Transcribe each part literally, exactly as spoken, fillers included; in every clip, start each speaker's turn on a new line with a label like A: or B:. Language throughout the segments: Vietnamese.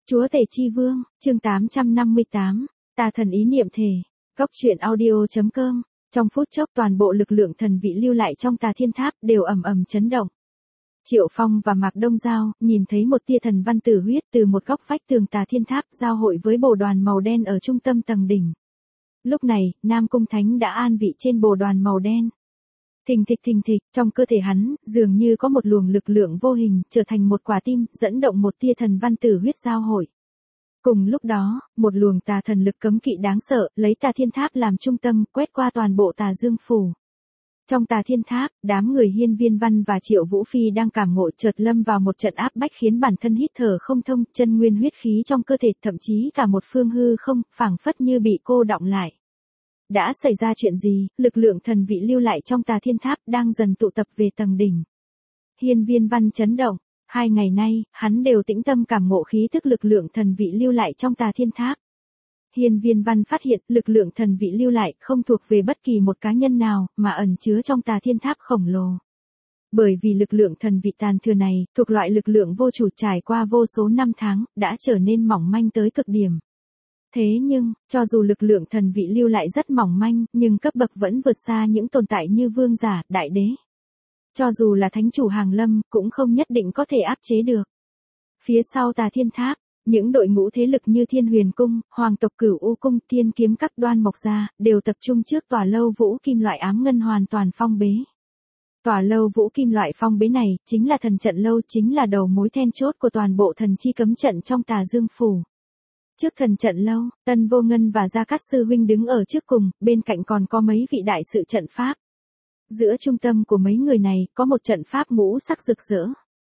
A: Chúa Tể Chi Vương, chương tám trăm năm mươi tám, Tà Thần Ý Niệm Thể, Góc truyện audio.com. Trong phút chốc toàn bộ lực lượng thần vị lưu lại trong Tà Thiên Tháp đều ầm ầm chấn động. Triệu Phong và Mạc Đông Giao nhìn thấy một tia thần văn tử huyết từ một góc vách tường Tà Thiên Tháp giao hội với bồ đoàn màu đen ở trung tâm tầng đỉnh. Lúc này, Nam Cung Thánh đã an vị trên bồ đoàn màu đen. Thình thịch thình thịch, trong cơ thể hắn, dường như có một luồng lực lượng vô hình, trở thành một quả tim, dẫn động một tia thần văn tử huyết giao hội. Cùng lúc đó, một luồng tà thần lực cấm kỵ đáng sợ, lấy Tà Thiên Tháp làm trung tâm, quét qua toàn bộ Tà Dương Phủ. Trong Tà Thiên Tháp, đám người Hiên Viên Văn và Triệu Vũ Phi đang cảm ngộ chợt lâm vào một trận áp bách khiến bản thân hít thở không thông, chân nguyên huyết khí trong cơ thể, thậm chí cả một phương hư không, phảng phất như bị cô đọng lại. Đã xảy ra chuyện gì? Lực lượng thần vị lưu lại trong Tà Thiên Tháp đang dần tụ tập về tầng đỉnh. Hiên Viên Văn chấn động. Hai ngày nay, hắn đều tĩnh tâm cảm ngộ khí thức lực lượng thần vị lưu lại trong Tà Thiên Tháp. Hiên Viên Văn phát hiện lực lượng thần vị lưu lại không thuộc về bất kỳ một cá nhân nào, mà ẩn chứa trong Tà Thiên Tháp khổng lồ. Bởi vì lực lượng thần vị tàn thừa này, thuộc loại lực lượng vô chủ trải qua vô số năm tháng, đã trở nên mỏng manh tới cực điểm. Thế nhưng, cho dù lực lượng thần vị lưu lại rất mỏng manh, nhưng cấp bậc vẫn vượt xa những tồn tại như vương giả, đại đế. Cho dù là thánh chủ hàng lâm, cũng không nhất định có thể áp chế được. Phía sau Tà Thiên Tháp, những đội ngũ thế lực như Thiên Huyền Cung, Hoàng tộc Cửu U Cung, Thiên Kiếm Các, Đoan Mộc Gia, đều tập trung trước tòa lâu vũ kim loại ám ngân hoàn toàn phong bế. Tòa lâu vũ kim loại phong bế này, chính là thần trận lâu, chính là đầu mối then chốt của toàn bộ thần chi cấm trận trong Tà Dương Phủ. Trước thần trận lâu, Tân Vô Ngân và Gia Cát Sư huynh đứng ở trước cùng, bên cạnh còn có mấy vị đại sự trận pháp. Giữa trung tâm của mấy người này, có một trận pháp ngũ sắc rực rỡ.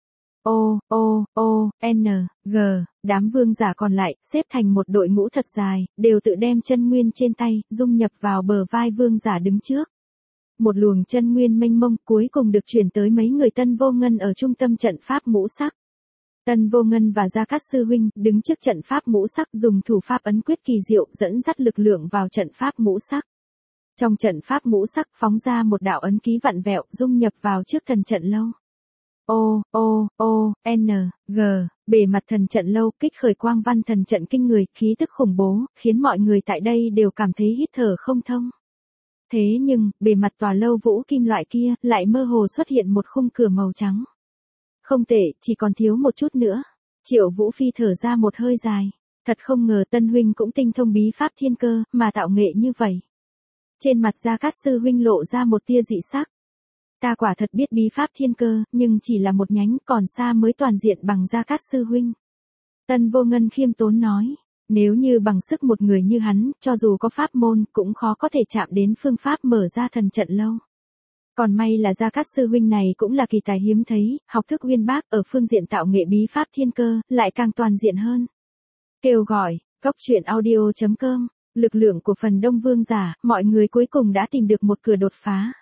A: O, O, O, N, G, đám vương giả còn lại, xếp thành một đội ngũ thật dài, đều tự đem chân nguyên trên tay, dung nhập vào bờ vai vương giả đứng trước. Một luồng chân nguyên mênh mông cuối cùng được chuyển tới mấy người Tân Vô Ngân ở trung tâm trận pháp ngũ sắc. Tân Vô Ngân và Gia Cát Sư huynh đứng trước trận pháp ngũ sắc, dùng thủ pháp ấn quyết kỳ diệu dẫn dắt lực lượng vào trận pháp ngũ sắc. Trong trận pháp ngũ sắc phóng ra một đạo ấn ký vặn vẹo dung nhập vào trước thần trận lâu. O, O, O, N, G, bề mặt thần trận lâu kích khởi quang văn thần trận kinh người, khí tức khủng bố, khiến mọi người tại đây đều cảm thấy hít thở không thông. Thế nhưng, bề mặt tòa lâu vũ kim loại kia, lại mơ hồ xuất hiện một khung cửa màu trắng. Không tệ, chỉ còn thiếu một chút nữa. Triệu Vũ Phi thở ra một hơi dài. Thật không ngờ Tân huynh cũng tinh thông bí pháp thiên cơ, mà tạo nghệ như vậy. Trên mặt Gia Cát Sư huynh lộ ra một tia dị sắc. Ta quả thật biết bí pháp thiên cơ, nhưng chỉ là một nhánh, còn xa mới toàn diện bằng Gia Cát Sư huynh. Tân Vô Ngân khiêm tốn nói, nếu như bằng sức một người như hắn, cho dù có pháp môn, cũng khó có thể chạm đến phương pháp mở ra thần trận lâu. Còn may là Gia Cát Sư huynh này cũng là kỳ tài hiếm thấy, học thức uyên bác ở phương diện tạo nghệ bí pháp thiên cơ, lại càng toàn diện hơn. Kêu gọi, góc truyện audio.com, lực lượng của phần đông vương giả, mọi người cuối cùng đã tìm được một cửa đột phá.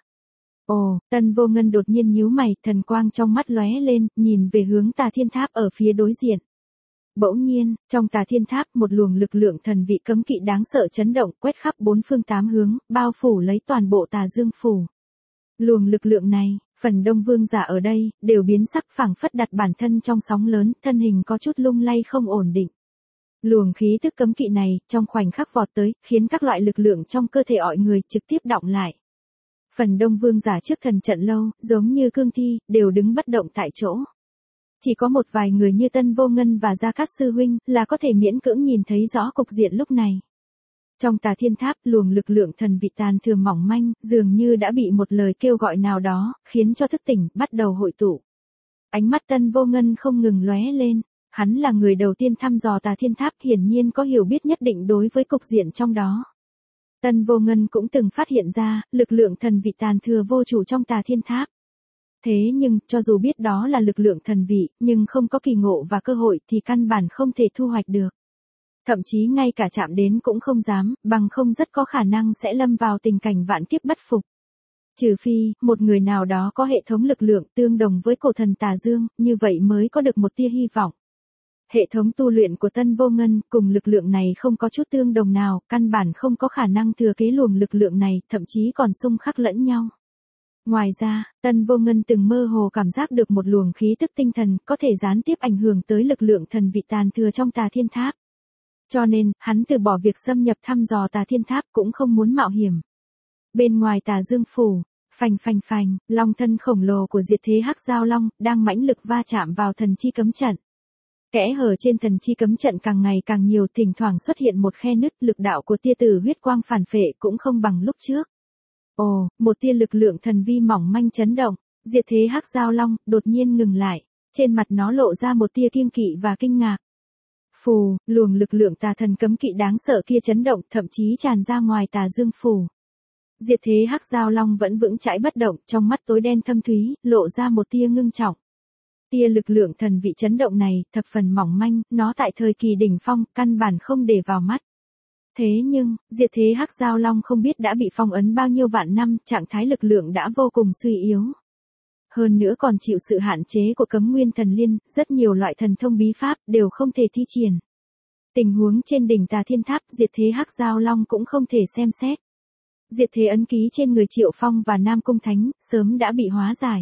A: Ồ, Tân Vô Ngân đột nhiên nhíu mày, thần quang trong mắt lóe lên, nhìn về hướng Tà Thiên Tháp ở phía đối diện. Bỗng nhiên, trong Tà Thiên Tháp một luồng lực lượng thần vị cấm kỵ đáng sợ chấn động, quét khắp bốn phương tám hướng, bao phủ lấy toàn bộ Tà Dương Phủ. Luồng lực lượng này, phần đông vương giả ở đây, đều biến sắc phảng phất đặt bản thân trong sóng lớn, thân hình có chút lung lay không ổn định. Luồng khí tức cấm kỵ này, trong khoảnh khắc vọt tới, khiến các loại lực lượng trong cơ thể mọi người trực tiếp đọng lại. Phần đông vương giả trước thần trận lâu, giống như cương thi, đều đứng bất động tại chỗ. Chỉ có một vài người như Tân Vô Ngân và Gia Cát Sư huynh, là có thể miễn cưỡng nhìn thấy rõ cục diện lúc này. Trong Tà Thiên Tháp, luồng lực lượng thần vị tàn thừa mỏng manh, dường như đã bị một lời kêu gọi nào đó, khiến cho thức tỉnh, bắt đầu hội tụ. Ánh mắt Tân Vô Ngân không ngừng lóe lên, hắn là người đầu tiên thăm dò Tà Thiên Tháp, hiển nhiên có hiểu biết nhất định đối với cục diện trong đó. Tân Vô Ngân cũng từng phát hiện ra, lực lượng thần vị tàn thừa vô chủ trong Tà Thiên Tháp. Thế nhưng, cho dù biết đó là lực lượng thần vị, nhưng không có kỳ ngộ và cơ hội thì căn bản không thể thu hoạch được. Thậm chí ngay cả chạm đến cũng không dám, bằng không rất có khả năng sẽ lâm vào tình cảnh vạn kiếp bất phục. Trừ phi, một người nào đó có hệ thống lực lượng tương đồng với cổ thần Tà Dương, như vậy mới có được một tia hy vọng. Hệ thống tu luyện của Tân Vô Ngân cùng lực lượng này không có chút tương đồng nào, căn bản không có khả năng thừa kế luồng lực lượng này, thậm chí còn xung khắc lẫn nhau. Ngoài ra, Tân Vô Ngân từng mơ hồ cảm giác được một luồng khí tức tinh thần có thể gián tiếp ảnh hưởng tới lực lượng thần vị tàn thừa trong Tà Thiên Tháp. Cho nên, hắn từ bỏ việc xâm nhập thăm dò Tà Thiên Tháp cũng không muốn mạo hiểm. Bên ngoài Tà Dương Phủ, phành phành phành, long thân khổng lồ của diệt thế hắc giao long đang mãnh lực va chạm vào thần chi cấm trận. Kẽ hở trên thần chi cấm trận càng ngày càng nhiều, thỉnh thoảng xuất hiện một khe nứt, lực đạo của tia tử huyết quang phản phệ cũng không bằng lúc trước. Ồ, một tia lực lượng thần vi mỏng manh chấn động, diệt thế hắc giao long đột nhiên ngừng lại, trên mặt nó lộ ra một tia kiêng kỵ và kinh ngạc. Phù, luồng lực lượng tà thần cấm kỵ đáng sợ kia chấn động, thậm chí tràn ra ngoài Tà Dương Phủ. Diệt thế hắc giao long vẫn vững chãi bất động, trong mắt tối đen thâm thúy, lộ ra một tia ngưng trọng. Tia lực lượng thần vị chấn động này, thập phần mỏng manh, nó tại thời kỳ đỉnh phong, căn bản không để vào mắt. Thế nhưng, diệt thế hắc giao long không biết đã bị phong ấn bao nhiêu vạn năm, trạng thái lực lượng đã vô cùng suy yếu. Hơn nữa còn chịu sự hạn chế của cấm nguyên thần liên, rất nhiều loại thần thông bí pháp đều không thể thi triển. Tình huống trên đỉnh Tà Thiên Tháp, diệt thế hắc giao long cũng không thể xem xét. Diệt thế ấn ký trên người Triệu Phong và Nam Cung Thánh, sớm đã bị hóa giải.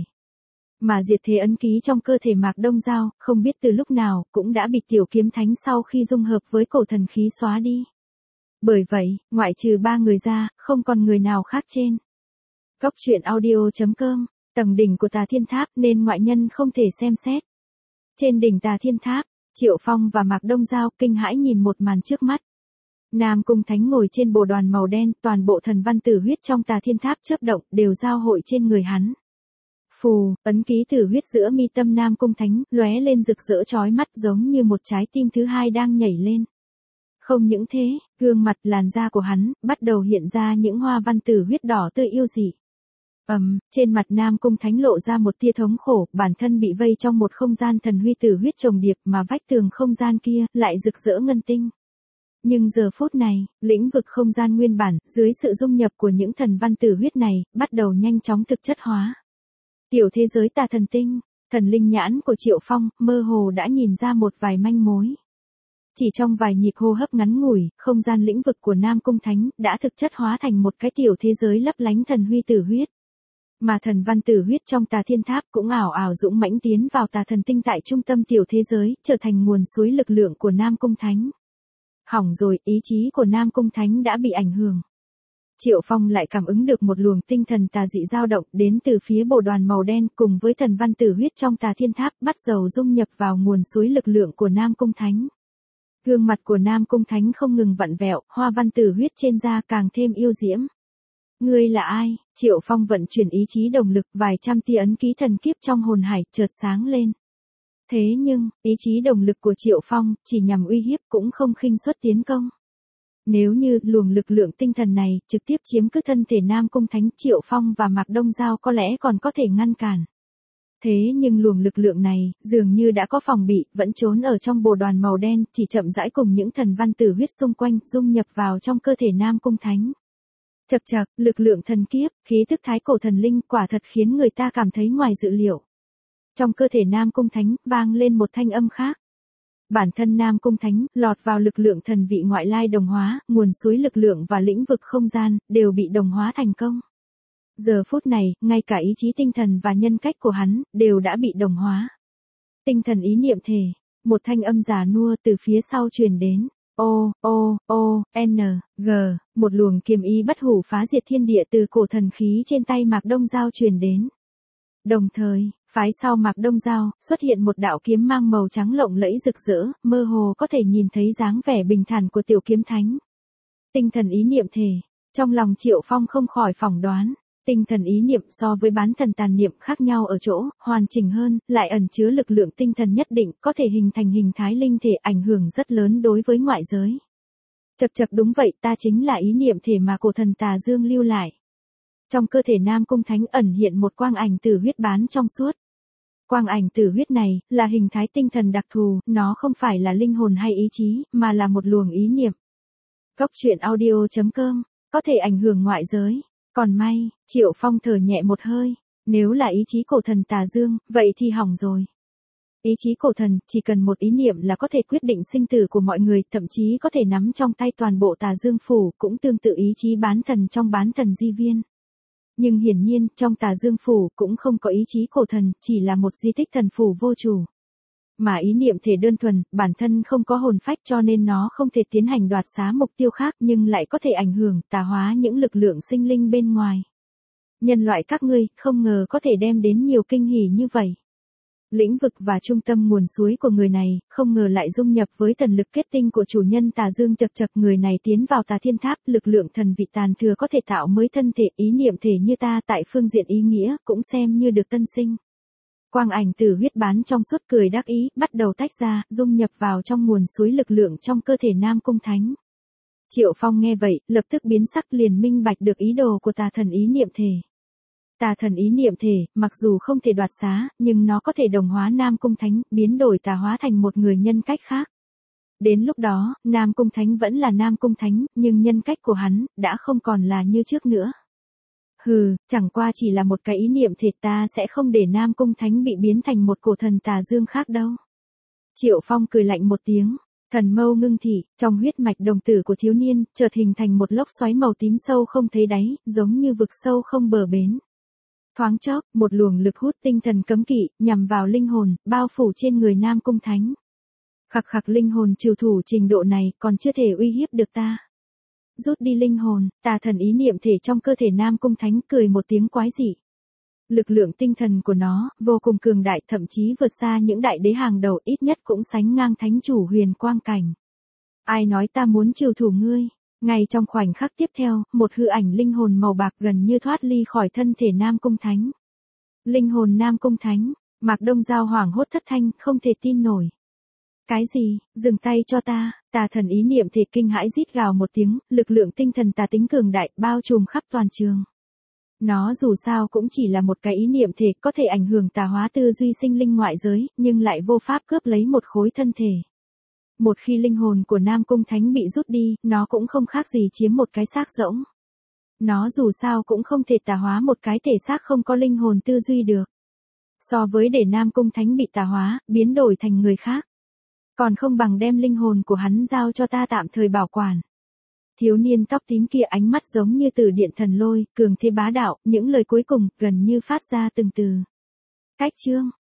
A: Mà diệt thế ấn ký trong cơ thể Mạc Đông Giao, không biết từ lúc nào, cũng đã bị Tiểu Kiếm Thánh sau khi dung hợp với cổ thần khí xóa đi. Bởi vậy, ngoại trừ ba người ra, không còn người nào khác trên. Góc truyện audio chấm com, tầng đỉnh của Tà Thiên Tháp nên ngoại nhân không thể xem xét. Trên đỉnh Tà Thiên Tháp, Triệu Phong và Mạc Đông Giao kinh hãi nhìn một màn trước mắt. Nam Cung Thánh ngồi trên bồ đoàn màu đen, toàn bộ thần văn tử huyết trong Tà Thiên Tháp chớp động, đều giao hội trên người hắn. Phù, ấn ký tử huyết giữa mi tâm Nam Cung Thánh, lóe lên rực rỡ chói mắt giống như một trái tim thứ hai đang nhảy lên. Không những thế, gương mặt làn da của hắn, bắt đầu hiện ra những hoa văn tử huyết đỏ tươi yêu dị. Ầm, um, trên mặt Nam Cung Thánh lộ ra một tia thống khổ, bản thân bị vây trong một không gian thần huy tử huyết chồng điệp mà vách tường không gian kia, lại rực rỡ ngân tinh. Nhưng giờ phút này, lĩnh vực không gian nguyên bản, dưới sự dung nhập của những thần văn tử huyết này, bắt đầu nhanh chóng thực chất hóa. Tiểu thế giới Tà Thần Tinh, thần linh nhãn của Triệu Phong, mơ hồ đã nhìn ra một vài manh mối. Chỉ trong vài nhịp hô hấp ngắn ngủi, không gian lĩnh vực của Nam Cung Thánh, đã thực chất hóa thành một cái tiểu thế giới lấp lánh thần huy tử huyết. Mà thần văn tử huyết trong Tà Thiên Tháp cũng ảo ảo dũng mãnh tiến vào Tà Thần Tinh tại trung tâm tiểu thế giới, trở thành nguồn suối lực lượng của Nam Cung Thánh. Hỏng rồi, ý chí của Nam Cung Thánh đã bị ảnh hưởng. Triệu Phong lại cảm ứng được một luồng tinh thần tà dị dao động đến từ phía bồ đoàn màu đen cùng với thần văn tử huyết trong Tà Thiên Tháp, bắt đầu dung nhập vào nguồn suối lực lượng của Nam Cung Thánh. Gương mặt của Nam Cung Thánh không ngừng vặn vẹo, hoa văn tử huyết trên da càng thêm yêu diễm. Ngươi là ai? Triệu Phong vận chuyển ý chí đồng lực, vài trăm tia ấn ký thần kiếp trong hồn hải chợt sáng lên. Thế nhưng, ý chí đồng lực của Triệu Phong chỉ nhằm uy hiếp cũng không khinh suất tiến công. Nếu như luồng lực lượng tinh thần này trực tiếp chiếm cứ thân thể Nam Cung Thánh, Triệu Phong và Mạc Đông Giao có lẽ còn có thể ngăn cản. Thế nhưng luồng lực lượng này, dường như đã có phòng bị, vẫn trốn ở trong bồ đoàn màu đen, chỉ chậm rãi cùng những thần văn tử huyết xung quanh, dung nhập vào trong cơ thể Nam Cung Thánh. Chậc chậc, lực lượng thần kiếp, khí thức thái cổ thần linh, quả thật khiến người ta cảm thấy ngoài dự liệu. Trong cơ thể Nam Cung Thánh, vang lên một thanh âm khác. Bản thân Nam Cung Thánh, lọt vào lực lượng thần vị ngoại lai đồng hóa, nguồn suối lực lượng và lĩnh vực không gian, đều bị đồng hóa thành công. Giờ phút này, ngay cả ý chí tinh thần và nhân cách của hắn, đều đã bị đồng hóa. Tinh thần ý niệm thể, một thanh âm già nua từ phía sau truyền đến. O, O, O, N, G, một luồng kiếm ý bất hủ phá diệt thiên địa từ cổ thần khí trên tay Mạc Đông Giao truyền đến. Đồng thời, phái sau Mạc Đông Giao, xuất hiện một đạo kiếm mang màu trắng lộng lẫy rực rỡ, mơ hồ có thể nhìn thấy dáng vẻ bình thản của Tiểu Kiếm Thánh. Tinh thần ý niệm thể, trong lòng Triệu Phong không khỏi phỏng đoán. Tinh thần ý niệm so với bán thần tàn niệm khác nhau ở chỗ, hoàn chỉnh hơn, lại ẩn chứa lực lượng tinh thần nhất định, có thể hình thành hình thái linh thể, ảnh hưởng rất lớn đối với ngoại giới. Chậc chậc, đúng vậy, ta chính là ý niệm thể mà cổ thần Tà Dương lưu lại. Trong cơ thể Nam Cung Thánh ẩn hiện một quang ảnh tử huyết bán trong suốt. Quang ảnh tử huyết này, là hình thái tinh thần đặc thù, nó không phải là linh hồn hay ý chí, mà là một luồng ý niệm. Góc truyện audio chấm com, có thể ảnh hưởng ngoại giới. Còn may, Triệu Phong thở nhẹ một hơi, nếu là ý chí cổ thần Tà Dương, vậy thì hỏng rồi. Ý chí cổ thần, chỉ cần một ý niệm là có thể quyết định sinh tử của mọi người, thậm chí có thể nắm trong tay toàn bộ Tà Dương Phủ, cũng tương tự ý chí bán thần trong bán thần di viên. Nhưng hiển nhiên, trong Tà Dương Phủ cũng không có ý chí cổ thần, chỉ là một di tích thần phủ vô chủ. Mà ý niệm thể đơn thuần, bản thân không có hồn phách cho nên nó không thể tiến hành đoạt xá mục tiêu khác nhưng lại có thể ảnh hưởng, tà hóa những lực lượng sinh linh bên ngoài. Nhân loại các ngươi, không ngờ có thể đem đến nhiều kinh hỉ như vậy. Lĩnh vực và trung tâm nguồn suối của người này, không ngờ lại dung nhập với thần lực kết tinh của chủ nhân Tà Dương chật chật người này tiến vào Tà Thiên Tháp, lực lượng thần vị tàn thừa có thể tạo mới thân thể ý niệm thể như ta tại phương diện ý nghĩa, cũng xem như được tân sinh. Quang ảnh tử huyết bán trong suốt cười đắc ý, bắt đầu tách ra, dung nhập vào trong nguồn suối lực lượng trong cơ thể Nam Cung Thánh. Triệu Phong nghe vậy, lập tức biến sắc liền minh bạch được ý đồ của tà thần ý niệm thể. Tà thần ý niệm thể, mặc dù không thể đoạt xá, nhưng nó có thể đồng hóa Nam Cung Thánh, biến đổi tà hóa thành một người nhân cách khác. Đến lúc đó, Nam Cung Thánh vẫn là Nam Cung Thánh, nhưng nhân cách của hắn, đã không còn là như trước nữa. Hừ, chẳng qua chỉ là một cái ý niệm thể ta sẽ không để Nam Cung Thánh bị biến thành một cổ thần Tà Dương khác đâu. Triệu Phong cười lạnh một tiếng, thần mâu ngưng thị, trong huyết mạch đồng tử của thiếu niên, chợt hình thành một lốc xoáy màu tím sâu không thấy đáy, giống như vực sâu không bờ bến. Thoáng chốc, một luồng lực hút tinh thần cấm kỵ, nhằm vào linh hồn, bao phủ trên người Nam Cung Thánh. Khặc khặc linh hồn trừ thủ trình độ này, còn chưa thể uy hiếp được ta. Rút đi linh hồn, tà thần ý niệm thể trong cơ thể Nam Cung Thánh cười một tiếng quái dị. Lực lượng tinh thần của nó, vô cùng cường đại thậm chí vượt xa những đại đế hàng đầu ít nhất cũng sánh ngang thánh chủ huyền quang cảnh. Ai nói ta muốn trừ thủ ngươi? Ngay trong khoảnh khắc tiếp theo, một hư ảnh linh hồn màu bạc gần như thoát ly khỏi thân thể Nam Cung Thánh. Linh hồn Nam Cung Thánh, Mạc Đông Giao hoảng hốt thất thanh, không thể tin nổi. Cái gì, dừng tay cho ta, tà thần ý niệm thể kinh hãi rít gào một tiếng, lực lượng tinh thần tà tính cường đại, bao trùm khắp toàn trường. Nó dù sao cũng chỉ là một cái ý niệm thể có thể ảnh hưởng tà hóa tư duy sinh linh ngoại giới, nhưng lại vô pháp cướp lấy một khối thân thể. Một khi linh hồn của Nam Cung Thánh bị rút đi, nó cũng không khác gì chiếm một cái xác rỗng. Nó dù sao cũng không thể tà hóa một cái thể xác không có linh hồn tư duy được. So với để Nam Cung Thánh bị tà hóa, biến đổi thành người khác. Còn không bằng đem linh hồn của hắn giao cho ta tạm thời bảo quản. Thiếu niên tóc tím kia ánh mắt giống như từ điện thần lôi, cường thế bá đạo, những lời cuối cùng gần như phát ra từng từ. Cách chương